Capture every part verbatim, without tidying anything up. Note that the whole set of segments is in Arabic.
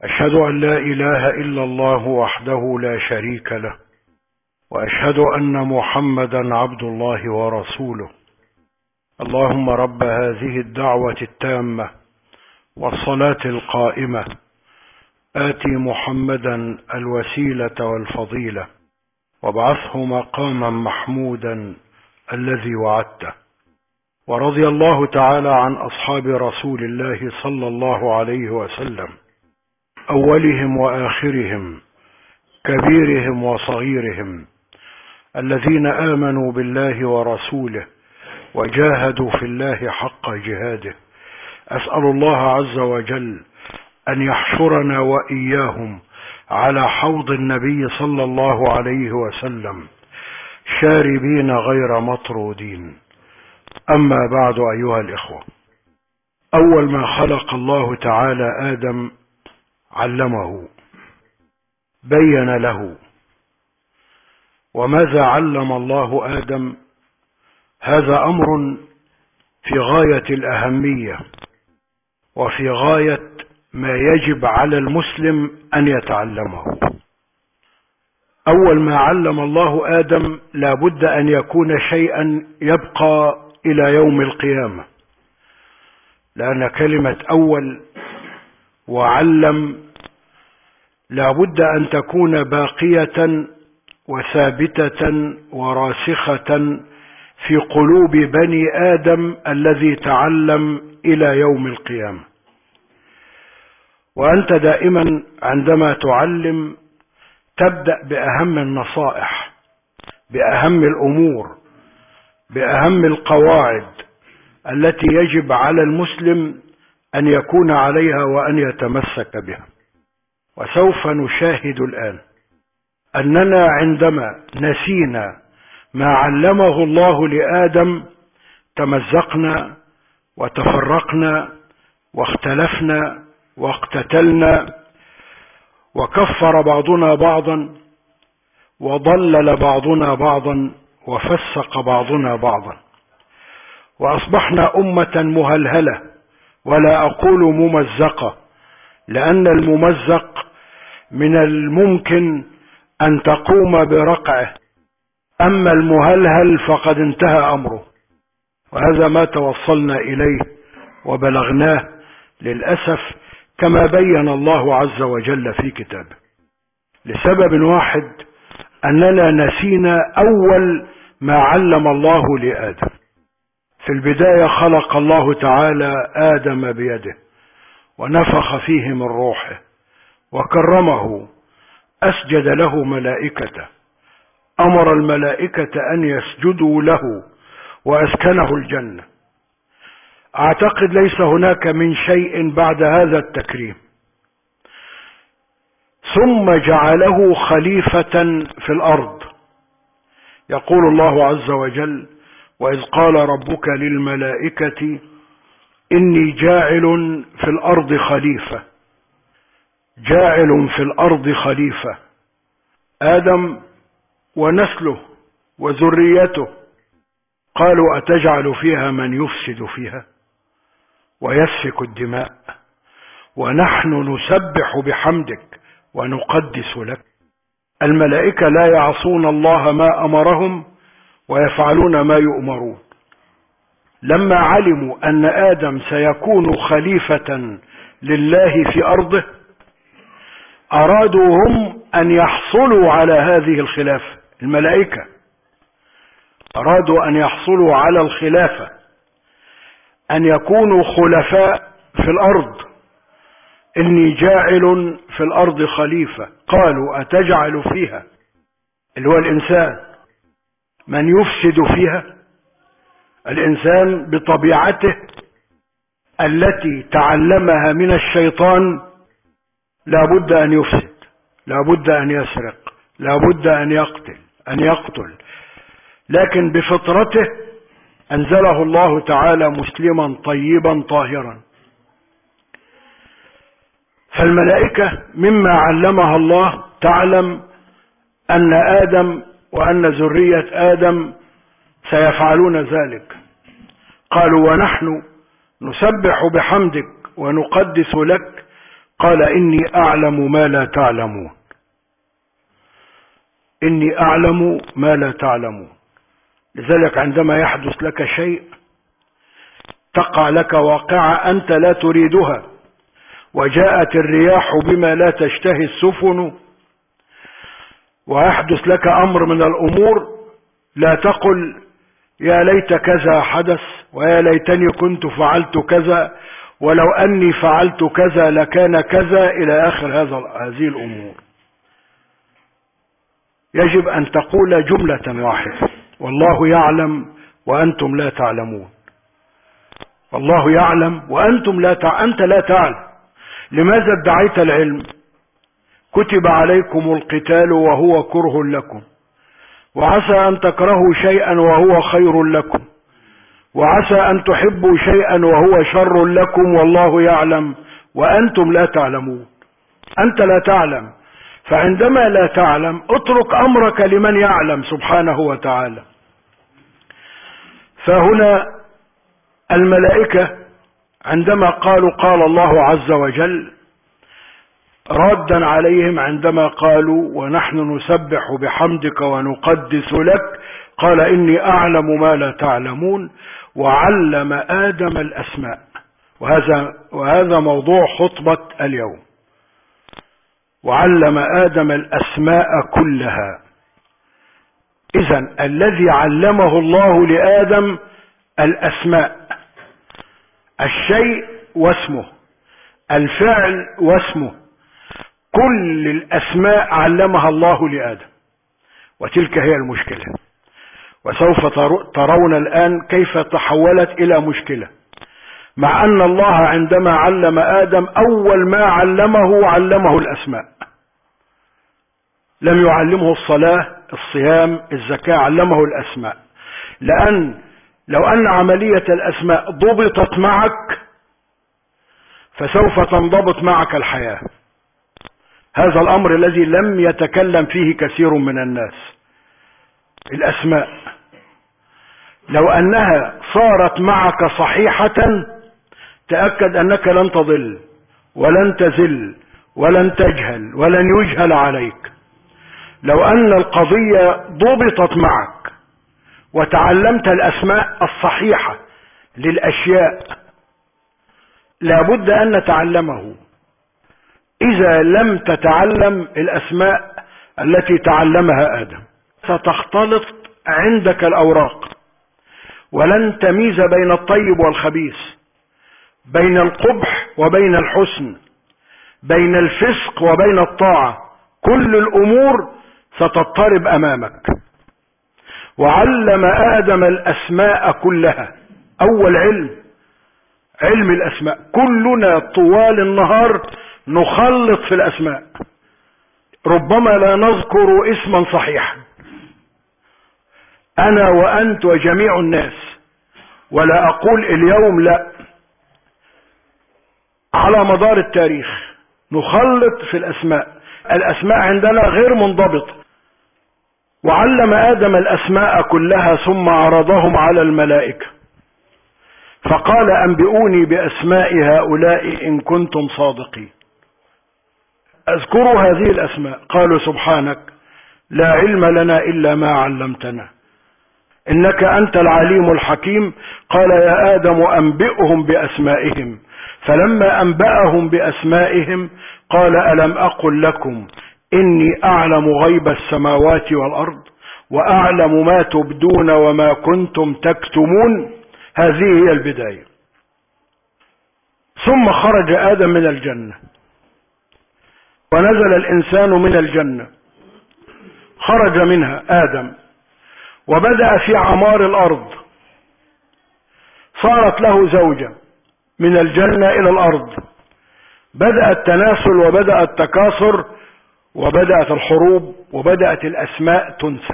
أشهد أن لا إله إلا الله وحده لا شريك له، وأشهد أن محمدا عبد الله ورسوله. اللهم رب هذه الدعوة التامة والصلاة القائمة آتِ محمدا الوسيلة والفضيلة وابعثه مقاما محمودا الذي وعدته. ورضي الله تعالى عن أصحاب رسول الله صلى الله عليه وسلم، أولهم وآخرهم، كبيرهم وصغيرهم، الذين آمنوا بالله ورسوله وجاهدوا في الله حق جهاده. أسأل الله عز وجل أن يحشرنا وإياهم على حوض النبي صلى الله عليه وسلم شاربين غير مطرودين. أما بعد، أيها الإخوة، أول ما خلق الله تعالى آدم علمه، بين له. وماذا علم الله آدم؟ هذا أمر في غاية الأهمية وفي غاية ما يجب على المسلم أن يتعلمه. أول ما علم الله آدم لابد أن يكون شيئا يبقى إلى يوم القيامة، لأن كلمة أول وعلم لابد أن تكون باقية وثابتة وراسخة في قلوب بني آدم الذي تعلم إلى يوم القيامة. وأنت دائما عندما تعلم تبدأ بأهم النصائح، بأهم الأمور، بأهم القواعد التي يجب على المسلم أن يكون عليها وأن يتمسك بها. وسوف نشاهد الآن أننا عندما نسينا ما علمه الله لآدم تمزقنا وتفرقنا واختلفنا واقتتلنا، وكفر بعضنا بعضا، وضلل بعضنا بعضا، وفسق بعضنا بعضا، وأصبحنا أمة مهلهلة، ولا أقول ممزقة، لأن الممزق من الممكن أن تقوم برقعه، أما المهلهل فقد انتهى أمره. وهذا ما توصلنا إليه وبلغناه للأسف، كما بين الله عز وجل في كتابه، لسبب واحد: أننا نسينا أول ما علم الله لآدم. في البداية خلق الله تعالى آدم بيده ونفخ فيه من روحه وكرمه، أسجد له ملائكته، أمر الملائكة أن يسجدوا له وأسكنه الجنة. أعتقد ليس هناك من شيء بعد هذا التكريم. ثم جعله خليفة في الأرض. يقول الله عز وجل: وإذ قال ربك للملائكة إني جاعل في الأرض خليفة. جاعل في الأرض خليفة. آدم ونسله وذريته قالوا: أتجعل فيها من يفسد فيها ويسفك الدماء ونحن نسبح بحمدك ونقدس لك. الملائكة لا يعصون الله ما أمرهم ويفعلون ما يؤمرون. لما علموا أن آدم سيكون خليفة لله في أرضه أرادوا هم أن يحصلوا على هذه الخلافة. الملائكة أرادوا أن يحصلوا على الخلافة، أن يكونوا خلفاء في الأرض. إني جاعل في الأرض خليفة. قالوا: أتجعل فيها، اللي هو الإنسان، من يفسد فيها. الإنسان بطبيعته التي تعلمها من الشيطان لابد أن يفسد، لابد أن يسرق، لابد أن يقتل أن يقتل لكن بفطرته أنزله الله تعالى مسلما طيبا طاهرا. فالملائكة مما علمها الله تعلم أن آدم وأن ذرية آدم سيفعلون ذلك. قالوا: ونحن نسبح بحمدك ونقدس لك. قال إني أعلم ما لا تعلمون. إني أعلم ما لا تعلمون. لذلك عندما يحدث لك شيء تقع لك واقعة أنت لا تريدها، وجاءت الرياح بما لا تشتهي السفن، ويحدث لك أمر من الأمور، لا تقل يا ليت كذا حدث ويا ليتني كنت فعلت كذا ولو أني فعلت كذا لكان كذا إلى آخر هذا هذه الأمور. يجب أن تقول جملة واحدة: والله يعلم وأنتم لا تعلمون. والله يعلم وأنتم لا تع... أنت لا تعلم. لماذا ادعيت العلم؟ كتب عليكم القتال وهو كره لكم، وعسى أن تكرهوا شيئا وهو خير لكم، وعسى أن تحبوا شيئا وهو شر لكم، والله يعلم وأنتم لا تعلمون. أنت لا تعلم، فعندما لا تعلم اترك أمرك لمن يعلم سبحانه وتعالى. فهنا الملائكة عندما قالوا قال الله عز وجل ردا عليهم عندما قالوا ونحن نسبح بحمدك ونقدس لك، قال إني أعلم ما لا تعلمون، وعلم آدم الأسماء. وهذا, وهذا موضوع خطبة اليوم. وعلم آدم الأسماء كلها. إذن الذي علمه الله لآدم الأسماء، الشيء واسمه، الفعل واسمه، كل الأسماء علمها الله لآدم. وتلك هي المشكلة، وسوف ترون الآن كيف تحولت إلى مشكلة، مع أن الله عندما علم آدم أول ما علمه علمه الأسماء. لم يعلمه الصلاة، الصيام، الزكاة، علمه الأسماء. لأن لو أن عملية الأسماء ضبطت معك فسوف تنضبط معك الحياة. هذا الأمر الذي لم يتكلم فيه كثير من الناس. الأسماء لو أنها صارت معك صحيحة تأكد أنك لن تضل ولن تزل ولن تجهل ولن يجهل عليك. لو أن القضية ضبطت معك وتعلمت الأسماء الصحيحة للأشياء، لابد أن نتعلمه. إذا لم تتعلم الأسماء التي تعلمها آدم ستختلط عندك الأوراق، ولن تميز بين الطيب والخبيث، بين القبح وبين الحسن، بين الفسق وبين الطاعة. كل الأمور ستضطرب أمامك. وعلم آدم الأسماء كلها. أول علم علم الأسماء. كلنا طوال النهار نخلط في الأسماء، ربما لا نذكر اسما صحيحا، أنا وأنت وجميع الناس، ولا أقول اليوم، لا، على مدار التاريخ نخلط في الأسماء. الأسماء عندنا غير منضبطة. وعلم آدم الأسماء كلها ثم عرضهم على الملائكة فقال أنبئوني بأسماء هؤلاء إن كنتم صادقين. اذكروا هذه الأسماء. قالوا سبحانك لا علم لنا إلا ما علمتنا إنك أنت العليم الحكيم. قال يا آدم أنبئهم بأسمائهم. فلما أنبأهم بأسمائهم قال ألم أقل لكم إني أعلم غيب السماوات والأرض وأعلم ما تبدون وما كنتم تكتمون. هذه هي البداية. ثم خرج آدم من الجنة ونزل الإنسان من الجنة. خرج منها آدم وبدأ في عمار الأرض. صارت له زوجة من الجنة إلى الأرض. بدأ التناسل وبدأ التكاثر وبدأت الحروب وبدأت الأسماء تنسى.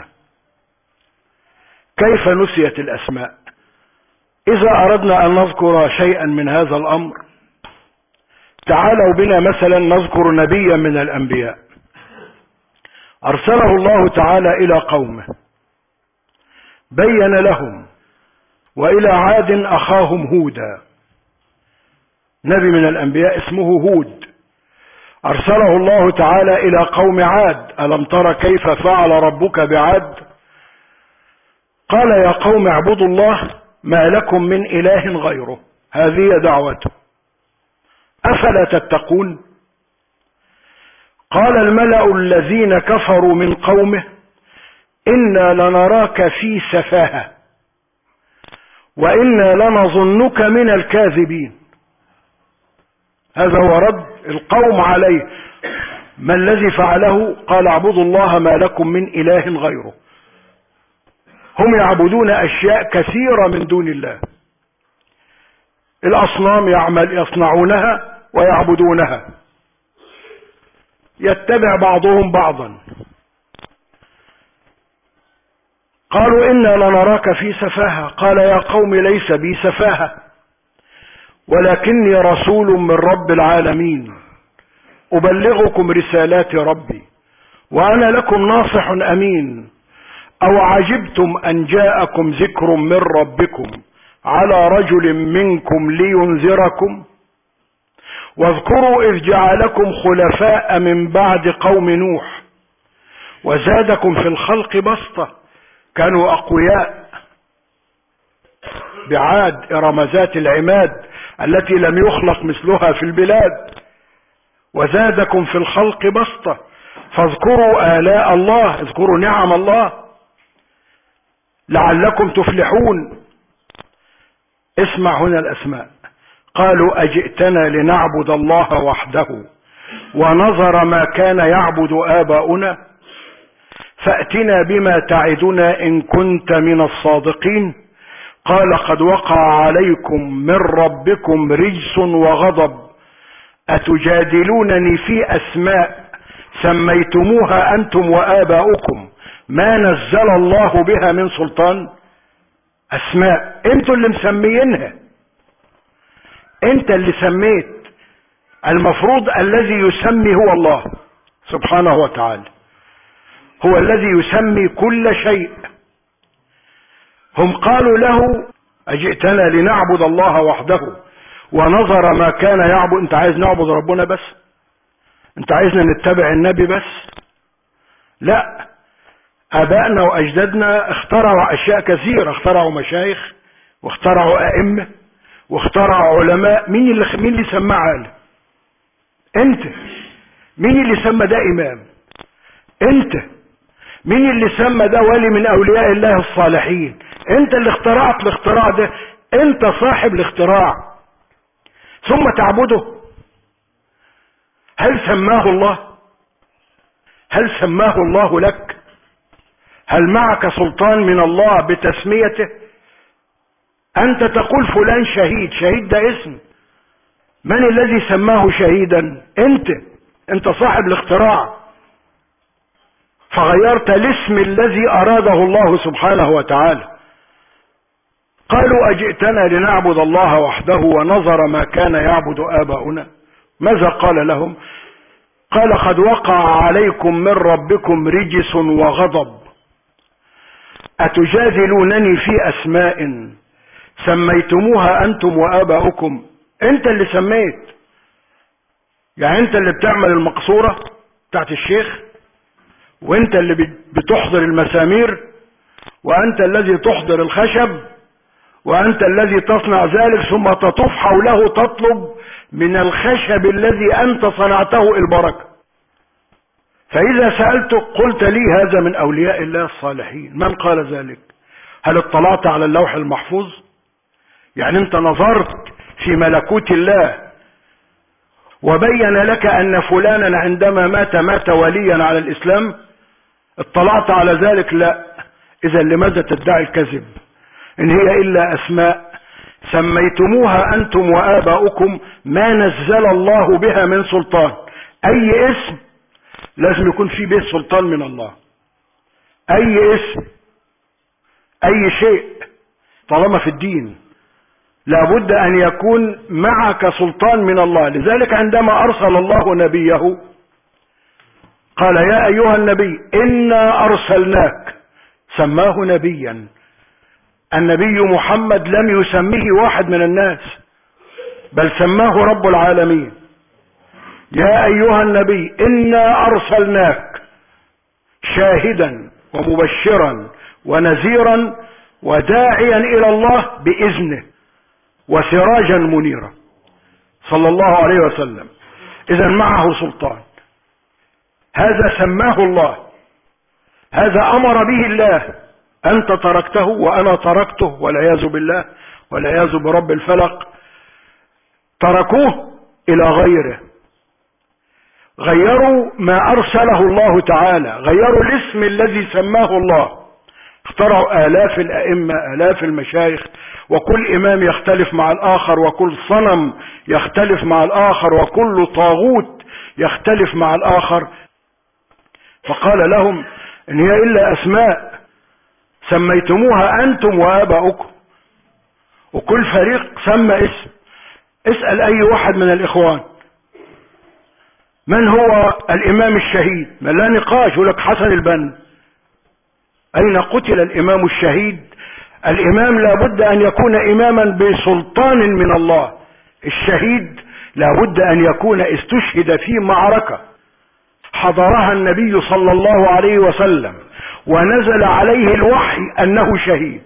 كيف نسيت الأسماء؟ إذا أردنا أن نذكر شيئا من هذا الأمر تعالوا بنا مثلا نذكر نبيا من الأنبياء أرسله الله تعالى إلى قومه بين لهم. وإلى عاد أخاهم هودا، نبي من الأنبياء اسمه هود. أرسله الله تعالى إلى قوم عاد. ألم تر كيف فعل ربك بعاد؟ قال يا قوم اعبدوا الله ما لكم من إله غيره. هذه دعوته. أفلا تتقون؟ قال الملأ الذين كفروا من قومه إنا لنراك في سفاهة وإنا لنظنك من الكاذبين. هذا هو رد القوم عليه. ما الذي فعله؟ قال اعبدوا الله ما لكم من إله غيره. هم يعبدون أشياء كثيرة من دون الله. الأصنام يعمل يصنعونها ويعبدونها، يتبع بعضهم بعضا. قالوا إنا لنراك في سفاهة. قال يا قوم ليس بي سفاهة ولكني رسول من رب العالمين أبلغكم رسالات ربي وأنا لكم ناصح أمين. أو عجبتم أن جاءكم ذكر من ربكم على رجل منكم لينذركم. واذكروا إذ جعلكم خلفاء من بعد قوم نوح وزادكم في الخلق بسطة. كانوا أقوياء بعاد إرم ذات العماد التي لم يخلق مثلها في البلاد. وزادكم في الخلق بسطة. فاذكروا آلاء الله، اذكروا نعم الله لعلكم تفلحون. اسمع هنا الأسماء. قالوا أجئتنا لنعبد الله وحده ونظر ما كان يعبد آباؤنا فأتنا بما تعدنا إن كنت من الصادقين. قال قد وقع عليكم من ربكم رجس وغضب أتجادلونني في أسماء سميتموها أنتم وآباؤكم ما نزل الله بها من سلطان. أسماء انتوا اللي مسميينها، انت اللي سميت. المفروض الذي يسمي هو الله سبحانه وتعالى، هو الذي يسمي كل شيء. هم قالوا له أجئتنا لنعبد الله وحده ونظر ما كان يعبد. انت عايز نعبد ربنا بس؟ انت عايزنا نتبع النبي بس؟ لا، آبائنا وأجدادنا اخترعوا أشياء كثيرة. اخترعوا مشايخ واخترعوا أئمة واخترعوا علماء. مين اللي مين اللي سمى عالم؟ انت. مين اللي سمى ده إمام؟ انت. مين اللي سمى ده ولي من أولياء الله الصالحين؟ انت اللي اخترعت الاختراع ده، انت صاحب الاختراع. ثم تعبده. هل سماه الله؟ هل سماه الله لك؟ هل معك سلطان من الله بتسميته؟ أنت تقول فلان شهيد. شهيد ده اسم. من الذي سماه شهيدا؟ أنت. أنت صاحب الاختراع، فغيرت الاسم الذي أراده الله سبحانه وتعالى. قالوا أجئتنا لنعبد الله وحده ونظر ما كان يعبد آباؤنا. ماذا قال لهم؟ قال قد وقع عليكم من ربكم رجس وغضب أتجادلونني في أسماء سميتموها أنتم وآباؤكم. أنت اللي سميت. يعني أنت اللي بتعمل المقصورة بتاعت الشيخ، وأنت اللي بتحضر المسامير، وأنت الذي تحضر الخشب، وأنت الذي تصنع ذلك ثم تطوف حوله تطلب من الخشب الذي أنت صنعته البركة. فإذا سألتك قلت لي هذا من أولياء الله الصالحين. من قال ذلك؟ هل اطلعت على اللوح المحفوظ؟ يعني أنت نظرت في ملكوت الله وبين لك أن فلانا عندما مات مات وليا على الإسلام؟ اطلعت على ذلك؟ لا. إذا لماذا تدعي الكذب؟ إن هي إلا أسماء سميتموها أنتم وآباؤكم ما نزل الله بها من سلطان. أي اسم لازم يكون فيه به سلطان من الله. أي اسم، أي شيء طالما في الدين لابد أن يكون معك سلطان من الله. لذلك عندما أرسل الله نبيه قال يا أيها النبي إنا أرسلناك، سماه نبيا. النبي محمد لم يسميه واحد من الناس، بل سماه رب العالمين. يا أيها النبي إنا أرسلناك شاهدا ومبشرا ونذيرا وداعيا إلى الله بإذنه وسراجا منيرا صلى الله عليه وسلم. إذا معه سلطان، هذا سماه الله، هذا أمر به الله. أنت تركته وأنا تركته والعياذ بالله والعياذ برب الفلق. تركوه إلى غيره، غيروا ما أرسله الله تعالى، غيروا الاسم الذي سماه الله. اخترعوا آلاف الأئمة، آلاف المشايخ، وكل إمام يختلف مع الآخر، وكل صنم يختلف مع الآخر، وكل طاغوت يختلف مع الآخر. فقال لهم إن هي إلا أسماء سميتموها أنتم وآباؤكم، وكل فريق سمى اسم. اسأل أي واحد من الإخوان من هو الإمام الشهيد، ما لا نقاش، يقول لك حسن البنا. أين قتل الإمام الشهيد؟ الإمام لابد أن يكون إماما بسلطان من الله. الشهيد لابد أن يكون استشهد في معركة حضرها النبي صلى الله عليه وسلم ونزل عليه الوحي أنه شهيد،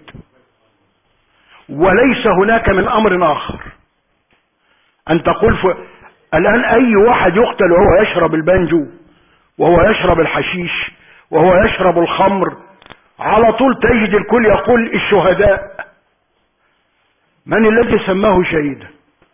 وليس هناك من أمر آخر. أن تقول ف... الآن أي واحد يقتل وهو يشرب البنجو وهو يشرب الحشيش وهو يشرب الخمر، على طول تجد الكل يقول الشهداء. من الذي سماه شهيدا؟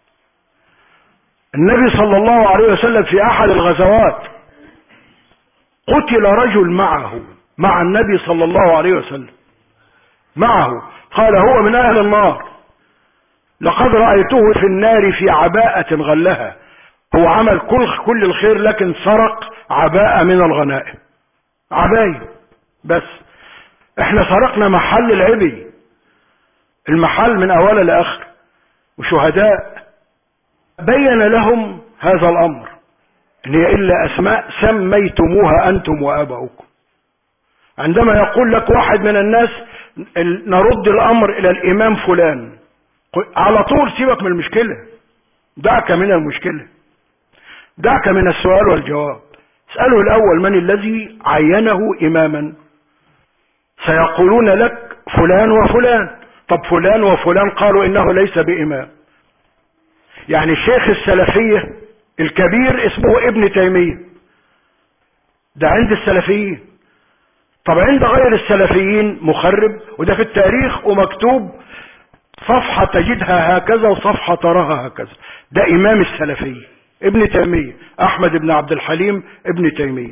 النبي صلى الله عليه وسلم في أحد الغزوات قتل رجل معه مع النبي صلى الله عليه وسلم معه، قال هو من أهل النار، لقد رأيته في النار في عباءة غلها. هو عمل كل كل الخير لكن سرق عباءة من الغنائم، عباية بس. احنا سرقنا محل العبي، المحل من أوله لآخر، وشهداء. بين لهم هذا الأمر إن هي إلا أسماء سميتموها أنتم وآباؤكم. عندما يقول لك واحد من الناس نرد الأمر إلى الإمام فلان، على طول سيبك من المشكلة، دعك من المشكلة، دعك من السؤال والجواب. اسأله الأول من الذي عينه إماما. سيقولون لك فلان وفلان. طب فلان وفلان قالوا إنه ليس بإمام. يعني الشيخ السلفية الكبير اسمه ابن تيمية، ده عند السلفيين. طب عند غير السلفيين مخرب، وده في التاريخ ومكتوب، صفحة تجدها هكذا وصفحة تراها هكذا. ده إمام السلفية ابن تيمية، أحمد بن عبد الحليم ابن تيمية.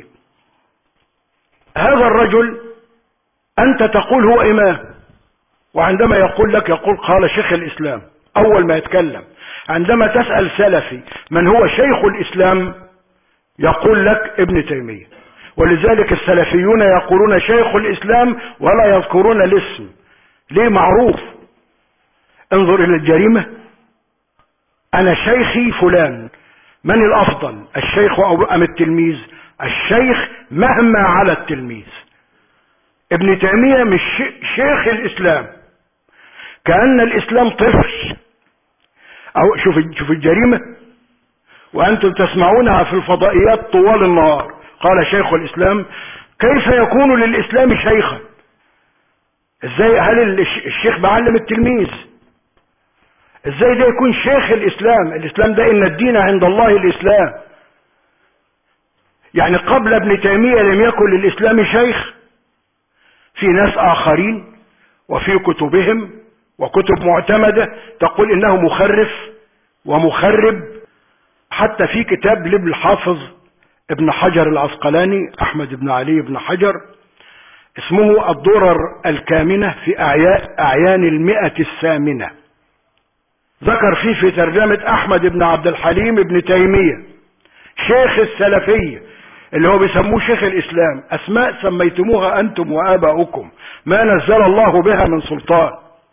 هذا الرجل أنت تقول هو إمام، وعندما يقول لك يقول قال شيخ الإسلام أول ما يتكلم. عندما تسأل سلفي من هو شيخ الإسلام يقول لك ابن تيمية. ولذلك السلفيون يقولون شيخ الإسلام ولا يذكرون الاسم. ليه؟ معروف. انظر إلى الجريمة. أنا شيخي فلان، من الأفضل الشيخ أم التلميذ؟ الشيخ مهما على التلميذ. ابن تيمية مش شيخ الإسلام، كأن الإسلام طفل. أو شوف شوف الجريمة، وأنتم تسمعونها في الفضائيات طوال النهار. قال شيخ الإسلام، كيف يكون للإسلام شيخا؟ ازاي؟ هل الشيخ بعلم التلميذ؟ ازاي ده يكون شيخ الإسلام؟ الإسلام ده إن الدين عند الله الإسلام. يعني قبل ابن تيمية لم يكن للإسلام شيخ. في ناس آخرين وفي كتبهم وكتب معتمدة تقول إنه مخرف ومخرب. حتى في كتاب لابن الحافظ ابن حجر العسقلاني أحمد بن علي بن حجر اسمه الدرر الكامنة في أعيان المئة الثامنة، ذكر فيه في ترجمة أحمد بن عبد الحليم ابن تيمية شيخ السلفية اللي هو بيسموه شيخ الإسلام، أسماء سميتموها أنتم وآباؤكم ما نزل الله بها من سلطان.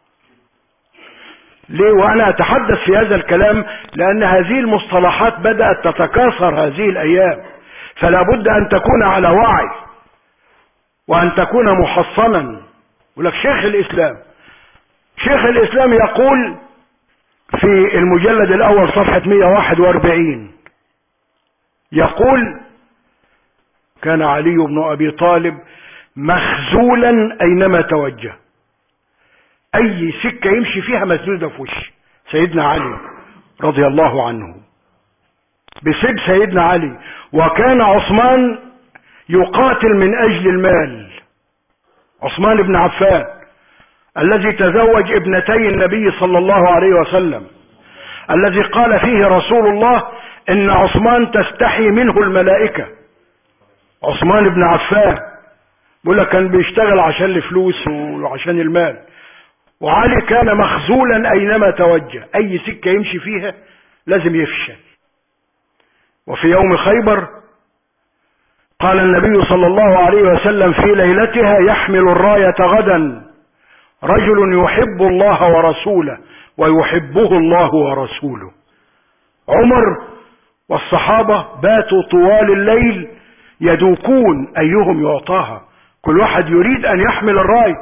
ليه؟ وأنا أتحدث في هذا الكلام لأن هذه المصطلحات بدأت تتكاثر هذه الأيام، فلا بد أن تكون على وعي وأن تكون محصنا. يقول لك شيخ الإسلام. شيخ الإسلام يقول في المجلد الأول صفحة مئة وواحد وأربعين يقول كان علي بن أبي طالب مخزولا أينما توجه، أي سكة يمشي فيها مسدودة في وشه. سيدنا علي رضي الله عنه بسب سيدنا علي. وكان عثمان يقاتل من أجل المال، عثمان بن عفان الذي تزوج ابنتي النبي صلى الله عليه وسلم، الذي قال فيه رسول الله إن عثمان تستحي منه الملائكة. عثمان بن عفان بيقول لك كان بيشتغل عشان الفلوس وعشان المال. وعلي كان مخزولا أينما توجه، أي سكة يمشي فيها لازم يفشل. وفي يوم خيبر قال النبي صلى الله عليه وسلم في ليلتها يحمل الراية غدا رجل يحب الله ورسوله ويحبه الله ورسوله. عمر والصحابة باتوا طوال الليل يدوكون أيهم يعطاها، كل واحد يريد أن يحمل الراية.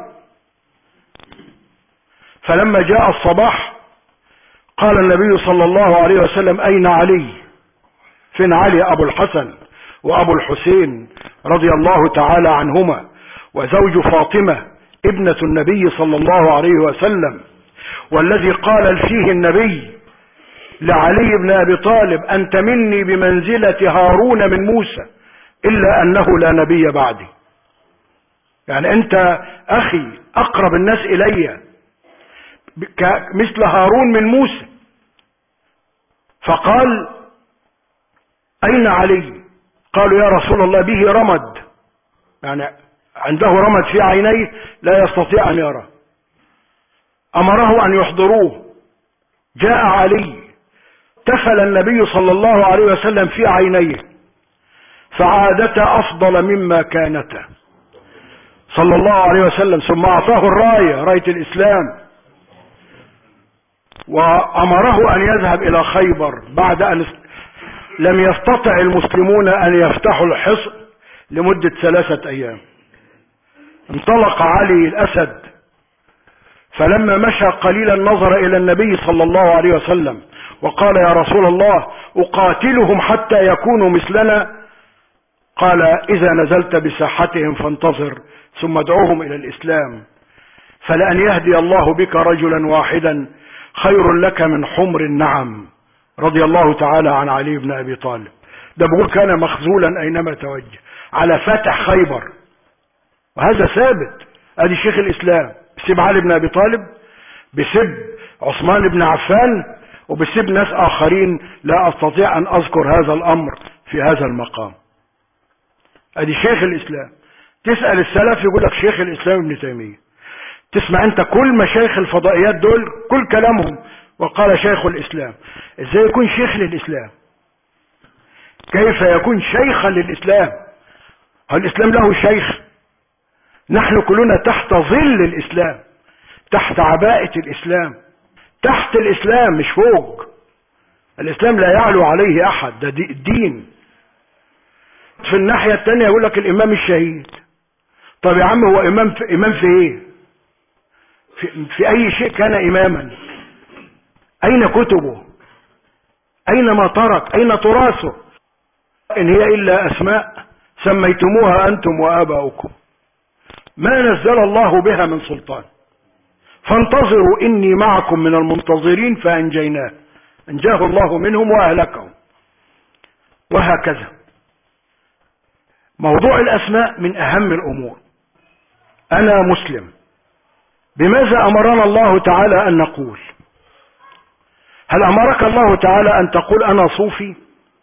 فلما جاء الصباح قال النبي صلى الله عليه وسلم أين علي؟ فين علي؟ أبو الحسن وأبو الحسين رضي الله تعالى عنهما وزوج فاطمة ابنة النبي صلى الله عليه وسلم، والذي قال فيه النبي لعلي بن أبي طالب أنت مني بمنزلة هارون من موسى إلا أنه لا نبي بعدي. يعني أنت أخي أقرب الناس إلي مثل هارون من موسى. فقال أين علي؟ قالوا يا رسول الله به رمد، يعني عنده رمد في عينيه لا يستطيع أن يرى. أمره أن يحضروه. جاء علي تفل النبي صلى الله عليه وسلم في عينيه فعادتا أفضل مما كانتا صلى الله عليه وسلم. ثم أعطاه الراية، راية الإسلام، وأمره أن يذهب إلى خيبر بعد أن لم يستطع المسلمون أن يفتحوا الحصن لمدة ثلاثة أيام. انطلق علي الأسد، فلما مشى قليلا نظر إلى النبي صلى الله عليه وسلم وقال يا رسول الله أقاتلهم حتى يكونوا مثلنا؟ قال إذا نزلت بساحتهم فانتظر ثم ادعوهم إلى الإسلام، فلأن يهدي الله بك رجلا واحدا خير لك من حمر النعم. رضي الله تعالى عن علي بن أبي طالب. ده بقول كان مخزولا أينما توجه على فتح خيبر، وهذا ثابت. ادي شيخ الإسلام بسب علي بن أبي طالب، بسب عثمان بن عفان، وبسب ناس آخرين لا أستطيع أن أذكر هذا الأمر في هذا المقام. ادي شيخ الإسلام. تسأل السلف يقول لك شيخ الإسلام ابن تيمية. تسمع انت كل مشايخ الفضائيات دول كل كلامهم وقال شيخ الإسلام. ازاي يكون شيخ للإسلام؟ كيف يكون شيخا للإسلام؟ هل الإسلام له شيخ؟ نحن كلنا تحت ظل الإسلام، تحت عباءة الإسلام، تحت الإسلام مش فوق. الإسلام لا يعلو عليه أحد، ده دي الدين. في الناحية التانية يقول لك الإمام الشهيد. طب يا عم هو إمام في, إمام في إيه؟ في, في أي شيء كان إماما؟ أين كتبه؟ أين ما ترك؟ أين تراثه؟ إن هي إلا أسماء سميتموها أنتم وآباؤكم ما نزل الله بها من سلطان، فانتظروا إني معكم من المنتظرين. فأنجيناه، أنجاه الله منهم وأهلكهم. وهكذا موضوع الأسماء من أهم الأمور. أنا مسلم، بماذا أمرنا الله تعالى أن نقول؟ هل أمرك الله تعالى أن تقول أنا صوفي؟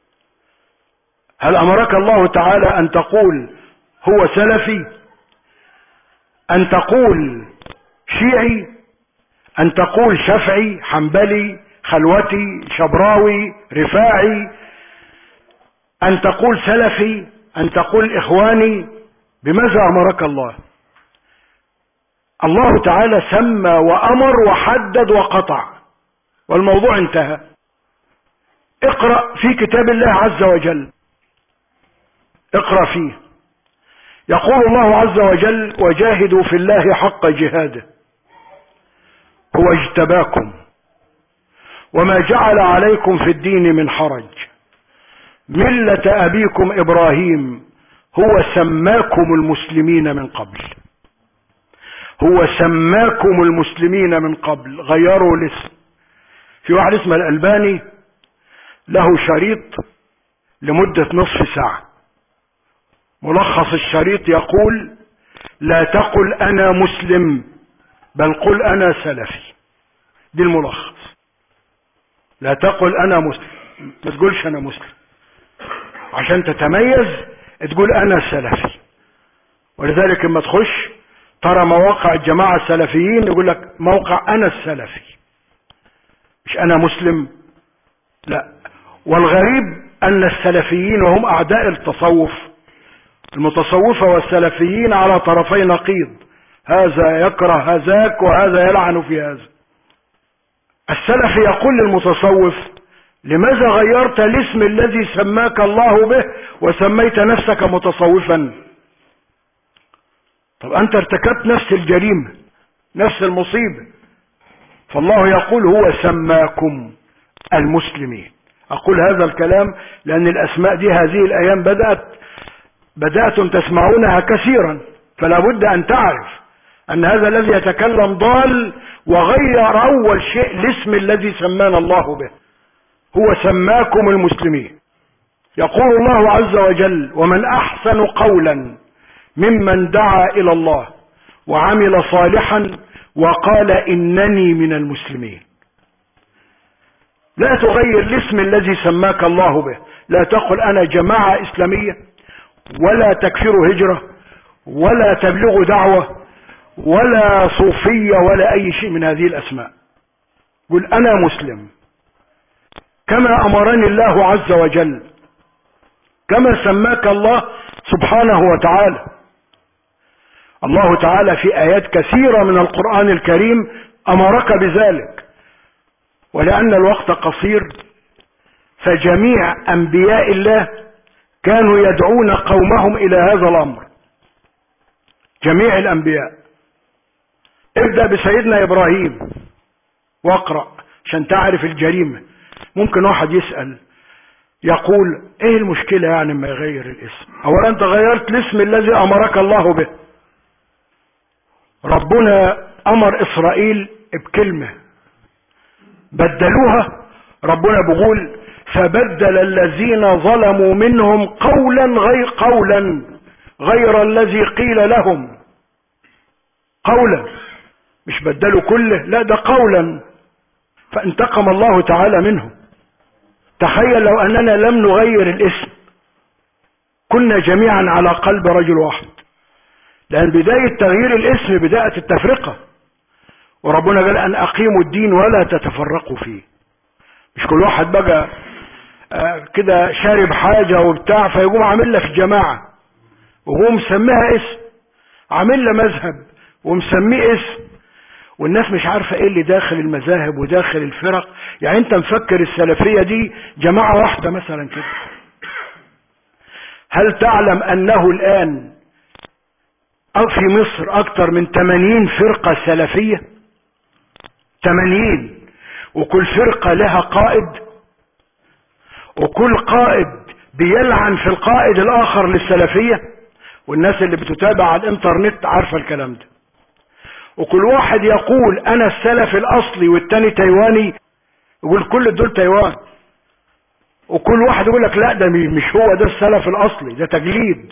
هل أمرك الله تعالى أن تقول هو سلفي؟ أن تقول شيعي؟ أن تقول شافعي، حنبلي، خلوتي، شبراوي، رفاعي؟ أن تقول سلفي؟ أن تقول إخواني؟ بماذا أمرك الله؟ الله تعالى سمى وأمر وحدد وقطع، والموضوع انتهى. اقرأ في كتاب الله عز وجل، اقرأ فيه يقول الله عز وجل وجاهدوا في الله حق جهاده هو اجتباكم وما جعل عليكم في الدين من حرج ملة أبيكم إبراهيم هو سماكم المسلمين من قبل. هو سماكم المسلمين من قبل، غيروا الاسم. في واحد اسمه الألباني له شريط لمدة نصف ساعة، ملخص الشريط يقول: لا تقل أنا مسلم بل قل أنا سلفي. دي الملخص. لا تقل أنا مسلم، ما تقولش أنا مسلم، عشان تتميز تقول أنا سلفي. ولذلك لما تخش ترى مواقع الجماعة السلفيين يقول لك موقع أنا السلفي، مش أنا مسلم. لا. والغريب أن السلفيين وهم أعداء التصوف، المتصوفة والسلفيين على طرفي نقيض، هذا يكره هذاك وهذا يلعن في هذا. السلفي يقول للمتصوف: لماذا غيرت الاسم الذي سماك الله به وسميت نفسك متصوفا؟ طب أنت ارتكبت نفس الجريمة، نفس المصيبة. فالله يقول: هو سماكم المسلمين. أقول هذا الكلام لأن الأسماء دي هذه الأيام بدأت بدأتم تسمعونها كثيرا، فلا بد أن تعرف أن هذا الذي يتكلم ضال وغير أول شيء الاسم الذي سمانا الله به. هو سماكم المسلمين. يقول الله عز وجل: ومن أحسن قولا ممن دعا إلى الله وعمل صالحا وقال إنني من المسلمين. لا تغير الاسم الذي سماك الله به. لا تقل أنا جماعة إسلامية، ولا تكفر هجرة، ولا تبلغ دعوة، ولا صوفية، ولا أي شيء من هذه الأسماء. قل أنا مسلم كما أمرني الله عز وجل، كما سماك الله سبحانه وتعالى. الله تعالى في آيات كثيرة من القرآن الكريم أمرك بذلك. ولأن الوقت قصير فجميع أنبياء الله كانوا يدعون قومهم إلى هذا الأمر، جميع الأنبياء. ابدأ بسيدنا إبراهيم واقرأ عشان تعرف الجريمة. ممكن واحد يسأل يقول: ايه المشكلة يعني ما يغير الاسم؟ اولا انت غيرت الاسم الذي امرك الله به. ربنا امر اسرائيل بكلمة بدلوها. ربنا بيقول: فبدل الذين ظلموا منهم قولا غير قولا غير الذي قيل لهم. قولا، مش بدلوا كله، لا ده قولا. فانتقم الله تعالى منهم. تخيل لو أننا لم نغير الاسم كنا جميعا على قلب رجل واحد، لأن بداية تغيير الاسم بداية التفرقة. وربنا قال: أن أقيموا الدين ولا تتفرقوا فيه. مش كل واحد بقى آه كده شارب حاجة وبتاع فيقوم عامل له في الجماعة وهو مسميها اسم، عامل له مذهب ومسميه اسم، والناس مش عارفة ايه اللي داخل المذاهب وداخل الفرق. يعني انت مفكر السلفية دي جماعة واحدة مثلا كده؟ هل تعلم انه الان في مصر اكتر من ثمانين فرقة سلفية؟ ثمانين، وكل فرقة لها قائد، وكل قائد بيلعن في القائد الاخر للسلفية. والناس اللي بتتابع على الانترنت عارفة الكلام ده. وكل واحد يقول انا السلف الاصلي والتاني تايواني، يقول كل دول تايوان. وكل واحد يقول لك لا ده مش هو ده السلف الاصلي، ده تجليد.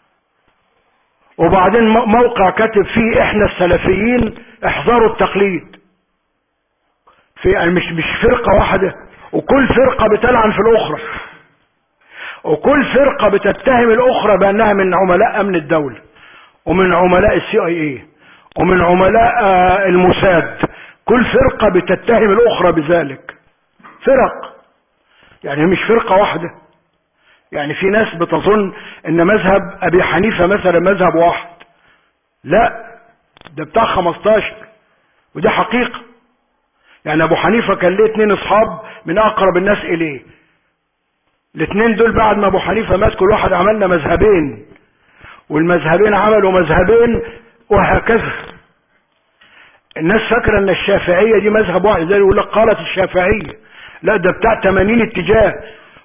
وبعدين موقع كاتب فيه احنا السلفيين احذروا التقليد. في مش مش فرقة واحدة، وكل فرقة بتلعن في الاخرى، وكل فرقة بتتهم الاخرى بانها من عملاء امن الدولة ومن عملاء السي اي اي ومن عملاء الموساد. كل فرقة بتتهم الاخرى بذلك. فرق يعني مش فرقة واحدة. يعني في ناس بتظن ان مذهب ابي حنيفة مثلا مذهب واحد، لا ده بتاع خمستاشر، ودي حقيقة. يعني ابو حنيفة كان ليه اتنين اصحاب من اقرب الناس اليه، الاتنين دول بعد ما ابو حنيفة مات كل واحد عملنا مذهبين، والمذهبين عملوا مذهبين، وهكذا. الناس فاكرة ان الشافعية دي مذهب واحد، زي يقول لك قالت الشافعية، لا ده بتاع ثمانين اتجاه،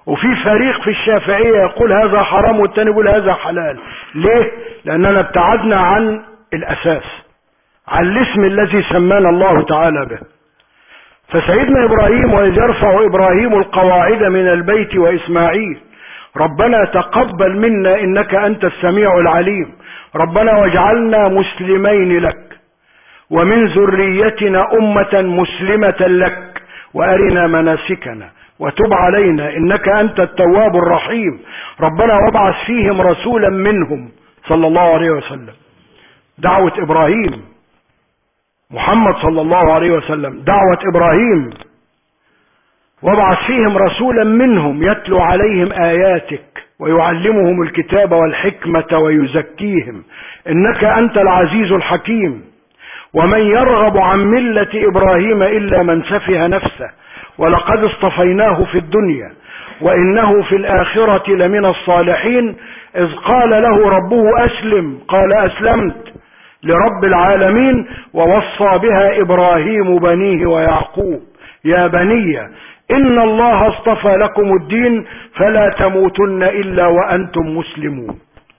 وفي فريق في الشافعية يقول هذا حرام والتاني يقول هذا حلال. ليه؟ لأننا ابتعدنا عن الأساس، عن الاسم الذي سمانا الله تعالى به. فسيدنا إبراهيم وإذ يرفع إبراهيم القواعد من البيت وإسماعيل ربنا تقبل منا إنك أنت السميع العليم ربنا واجعلنا مسلمين لك ومن ذريتنا أمة مسلمة لك وأرنا مناسكنا وتب علينا إنك أنت التواب الرحيم ربنا وابعث فيهم رسولا منهم صلى الله عليه وسلم. دعوة إبراهيم، محمد صلى الله عليه وسلم دعوة إبراهيم، وابعث فيهم رسولا منهم يتلو عليهم آياتك ويعلمهم الكتاب والحكمة ويزكيهم إنك أنت العزيز الحكيم ومن يرغب عن ملة إبراهيم إلا من سفه نفسه ولقد اصطفيناه في الدنيا وإنه في الآخرة لمن الصالحين إذ قال له ربه أسلم قال أسلمت لرب العالمين ووصى بها إبراهيم بنيه ويعقوب يا بني إن الله اصطفى لكم الدين فلا تموتن إلا وأنتم مسلمون.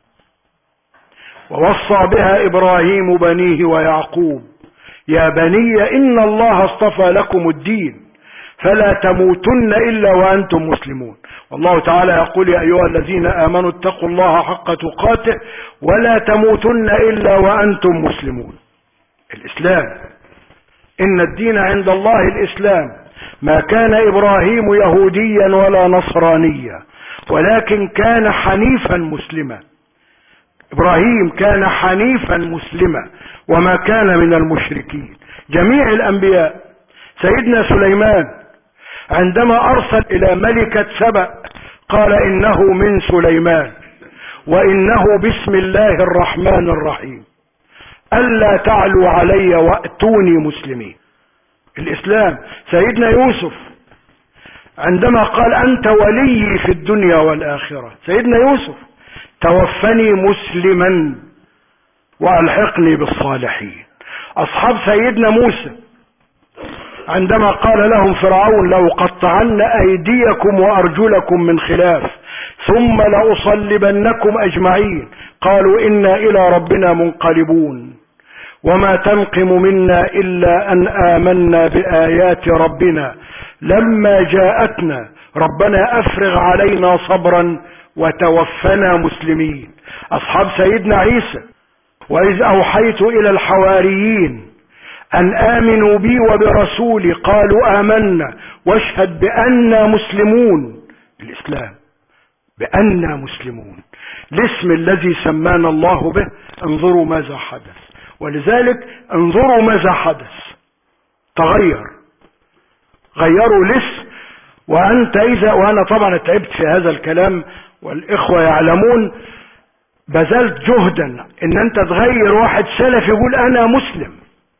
ووصى بها إبراهيم بنيه ويعقوب يا بني إن الله اصطفى لكم الدين فلا تموتن إلا وأنتم مسلمون. والله تعالى يقول يا أيها الذين آمنوا اتقوا الله حق تقاته ولا تموتن إلا وأنتم مسلمون. الإسلام، إن الدين عند الله الإسلام، ما كان إبراهيم يهوديا ولا نصرانيا ولكن كان حنيفا مسلما. إبراهيم كان حنيفا مسلما وما كان من المشركين. جميع الأنبياء، سيدنا سليمان عندما أرسل إلى ملكة سبأ قال إنه من سليمان وإنه بسم الله الرحمن الرحيم ألا تعلوا علي وأتوني مسلمين. الإسلام. سيدنا يوسف عندما قال أنت ولي في الدنيا والآخرة، سيدنا يوسف توفني مسلما وألحقني بالصالحين. أصحاب سيدنا موسى عندما قال لهم فرعون لو قطعن أيديكم وأرجلكم من خلاف ثم لأصلبنكم أجمعين قالوا إنا إلى ربنا منقلبون وما تنقم منا إلا أن آمنا بآيات ربنا لما جاءتنا ربنا أفرغ علينا صبرا وتوفنا مسلمين. أصحاب سيدنا عيسى وإذ أوحيت إلى الحواريين أن آمنوا بي وبرسولي قالوا آمنا واشهد بأننا مسلمون. الإسلام بأننا مسلمون، الاسم الذي سمانا الله به. انظروا ماذا حدث، ولذلك انظروا ماذا حدث، تغير، غيروا الاسم. وأنت إذا، وأنا طبعا تعبت في هذا الكلام والإخوة يعلمون، بذلت جهدا إن أنت تغير واحد سلف يقول أنا مسلم.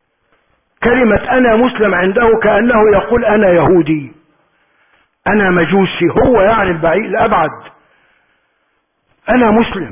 كلمة أنا مسلم عنده كأنه يقول أنا يهودي، أنا مجوسي، هو يعني البعيد الأبعد، أنا مسلم.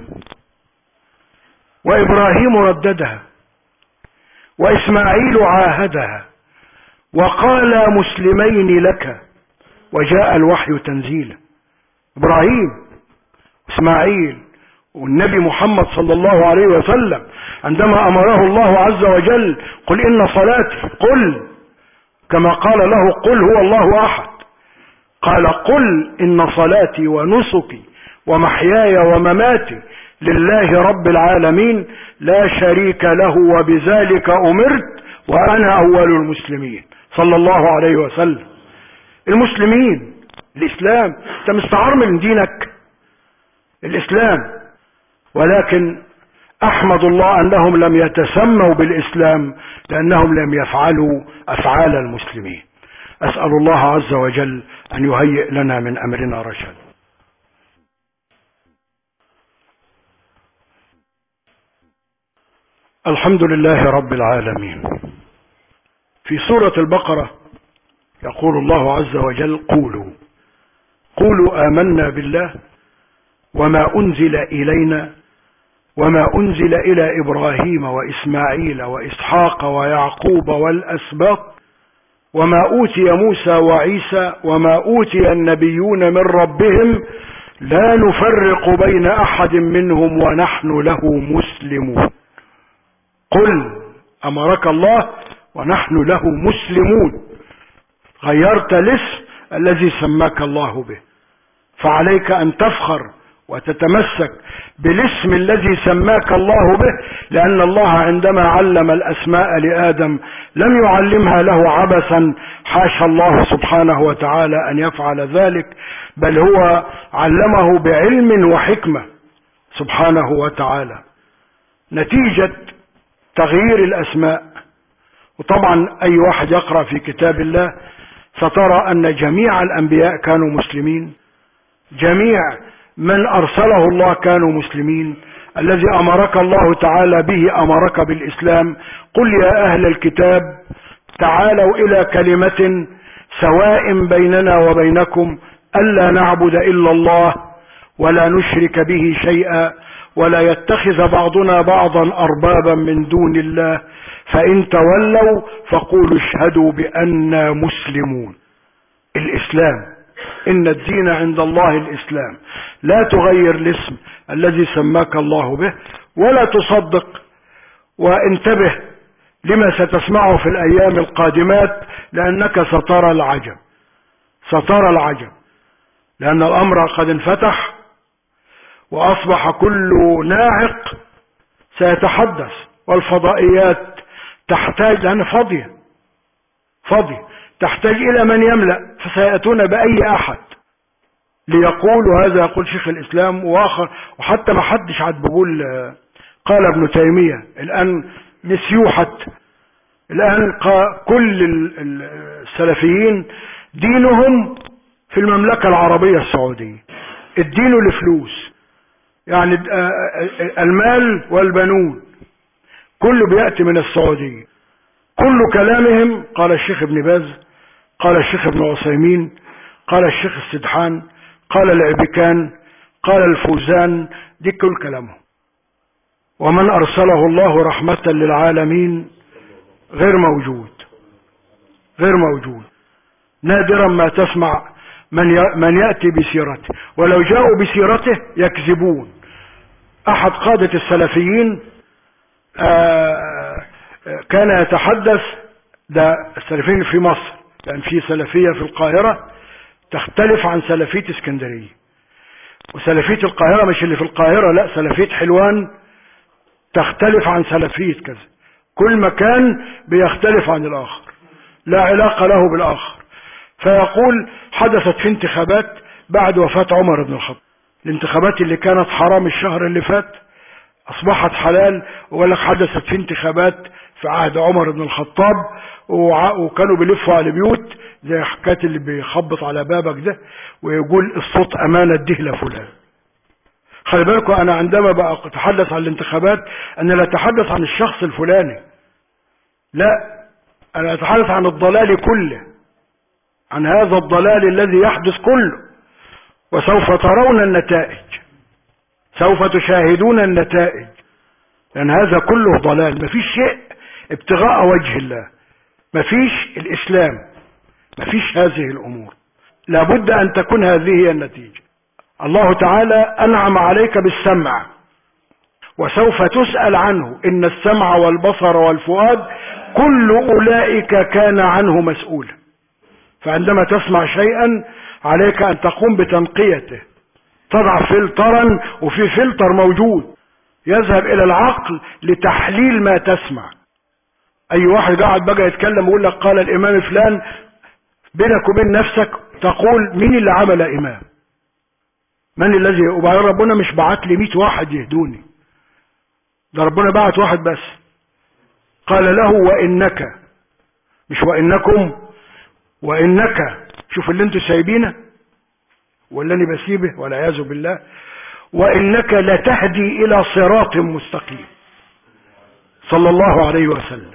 وإبراهيم رددها وإسماعيل عاهدها وقال مسلمين لك وجاء الوحي تنزيلا. إبراهيم، إسماعيل، والنبي محمد صلى الله عليه وسلم عندما أمره الله عز وجل قل إن صلاتي، قل كما قال له قل هو الله أحد، قال قل إن صلاتي ونسكي ومحياي ومماتي لله رب العالمين لا شريك له وبذلك أمرت وأنا أول المسلمين صلى الله عليه وسلم. المسلمين، الإسلام، أنت مستعار من دينك الإسلام، ولكن أحمد الله أنهم لم يتسموا بالإسلام لأنهم لم يفعلوا أفعال المسلمين. أسأل الله عز وجل أن يهيئ لنا من أمرنا رشدا. الحمد لله رب العالمين. في سورة البقرة يقول الله عز وجل قولوا قولوا آمنا بالله وما أنزل إلينا وما أنزل إلى إبراهيم وإسماعيل وإسحاق ويعقوب والأسباط وما أوتي موسى وعيسى وما أوتي النبيون من ربهم لا نفرق بين أحد منهم ونحن له مسلمون. قل أمرك الله ونحن له مسلمون. غيرت الاسم الذي سماك الله به، فعليك أن تفخر وتتمسك بالاسم الذي سماك الله به، لأن الله عندما علم الأسماء لآدم لم يعلمها له عبثا، حاشا الله سبحانه وتعالى أن يفعل ذلك، بل هو علمه بعلم وحكمة سبحانه وتعالى. نتيجة تغيير الأسماء، وطبعا أي واحد يقرأ في كتاب الله سترى أن جميع الأنبياء كانوا مسلمين، جميع من أرسله الله كانوا مسلمين. الذي أمرك الله تعالى به أمرك بالإسلام. قل يا أهل الكتاب تعالوا إلى كلمة سواء بيننا وبينكم ألا نعبد إلا الله ولا نشرك به شيئا ولا يتخذ بعضنا بعضا أربابا من دون الله فإن تولوا فقولوا اشهدوا بأننا مسلمون. الإسلام، إن الدين عند الله الإسلام. لا تغير الاسم الذي سماك الله به ولا تصدق، وانتبه لما ستسمعه في الأيام القادمات، لأنك سترى العجب، سترى العجب، لأن الأمر قد انفتح وأصبح كل ناعق سيتحدث، والفضائيات تحتاج، لأن فاضية فاضية تحتاج إلى من يملأ، فسيأتون بأي أحد ليقول، وهذا يقول شيخ الإسلام وآخر، وحتى ما حدش عاد بيقول قال ابن تيمية الآن مسيوحة. الآن كل السلفيين دينهم في المملكة العربية السعودية، الدين لفلوس، يعني المال والبنون كله بيأتي من السعودية. كل كلامهم قال الشيخ ابن باز، قال الشيخ ابن عثيمين، قال الشيخ السدحان، قال العبكان، قال الفوزان، دي كل كلامهم. ومن أرسله الله رحمة للعالمين غير موجود، غير موجود. نادرا ما تسمع من من يأتي بسيرته، ولو جاءوا بسيرته يكذبون. أحد قادة السلفيين كان يتحدث، ده السلفيين في مصر، لأن في سلفية في القاهرة تختلف عن سلفية اسكندرية، وسلفية القاهرة مش اللي في القاهرة، لا، سلفية حلوان تختلف عن سلفية كذا. كل مكان بيختلف عن الآخر، لا علاقة له بالآخر. فيقول حدثت في انتخابات بعد وفاة عمر بن الخطاب، الانتخابات اللي كانت حرام الشهر اللي فات أصبحت حلال، وقال لك حدثت في انتخابات في عهد عمر بن الخطاب، وكانوا بيلفوا على البيوت زي حكاية اللي بيخبط على بابك ده ويقول الصوت أمانة ده لفلان. خلي بالكم، أنا عندما بقى أتحدث عن الانتخابات أنا لا أتحدث عن الشخص الفلاني، لا، أنا أتحدث عن الضلال كله، عن هذا الضلال الذي يحدث كله. وسوف ترون النتائج، سوف تشاهدون النتائج، لأن هذا كله ضلال. مفيش شيء ابتغاء وجه الله، مفيش الإسلام، مفيش هذه الأمور. لابد أن تكون هذه هي النتيجة. الله تعالى أنعم عليك بالسمع، وسوف تسأل عنه. إن السمع والبصر والفؤاد كل أولئك كان عنه مسؤولا. فعندما تسمع شيئا عليك أن تقوم بتنقيته، تضع فلترا، وفي فلتر موجود يذهب إلى العقل لتحليل ما تسمع. أي واحد قاعد بقى يتكلم ويقول لك قال الإمام فلان، بينك وبين نفسك تقول مين اللي عمل إمام؟ من الذي؟ وبعدين ربنا مش بعت لي مئة واحد يهدوني، ده ربنا بعت واحد بس، قال له وإنك، مش وإنكم، وإنك. شوف اللي انتوا سايبينه ولا أنا بسيبه والعياذ بالله. وإنك لتهدي إلى صراط مستقيم، صلى الله عليه وسلم.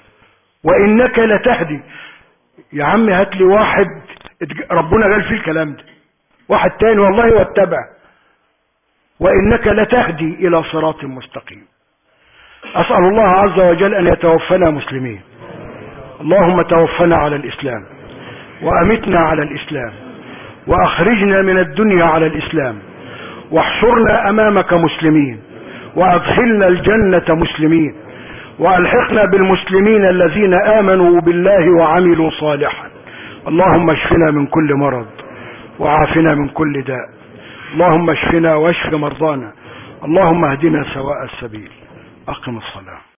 وإنك لتهدي، يا عم هات لي واحد ربنا قال فيه الكلام ده، واحد تاني والله واتبع. وإنك لتهدي إلى صراط مستقيم. أسأل الله عز وجل أن يتوفنا مسلمين. اللهم توفنا على الإسلام وأمتنا على الإسلام وأخرجنا من الدنيا على الإسلام واحشرنا أمامك مسلمين وأدخلنا الجنة مسلمين وألحقنا بالمسلمين الذين آمنوا بالله وعملوا صالحا. اللهم اشفنا من كل مرض وعافنا من كل داء. اللهم اشفنا واشف مرضانا. اللهم اهدنا سواء السبيل. أقم الصلاة.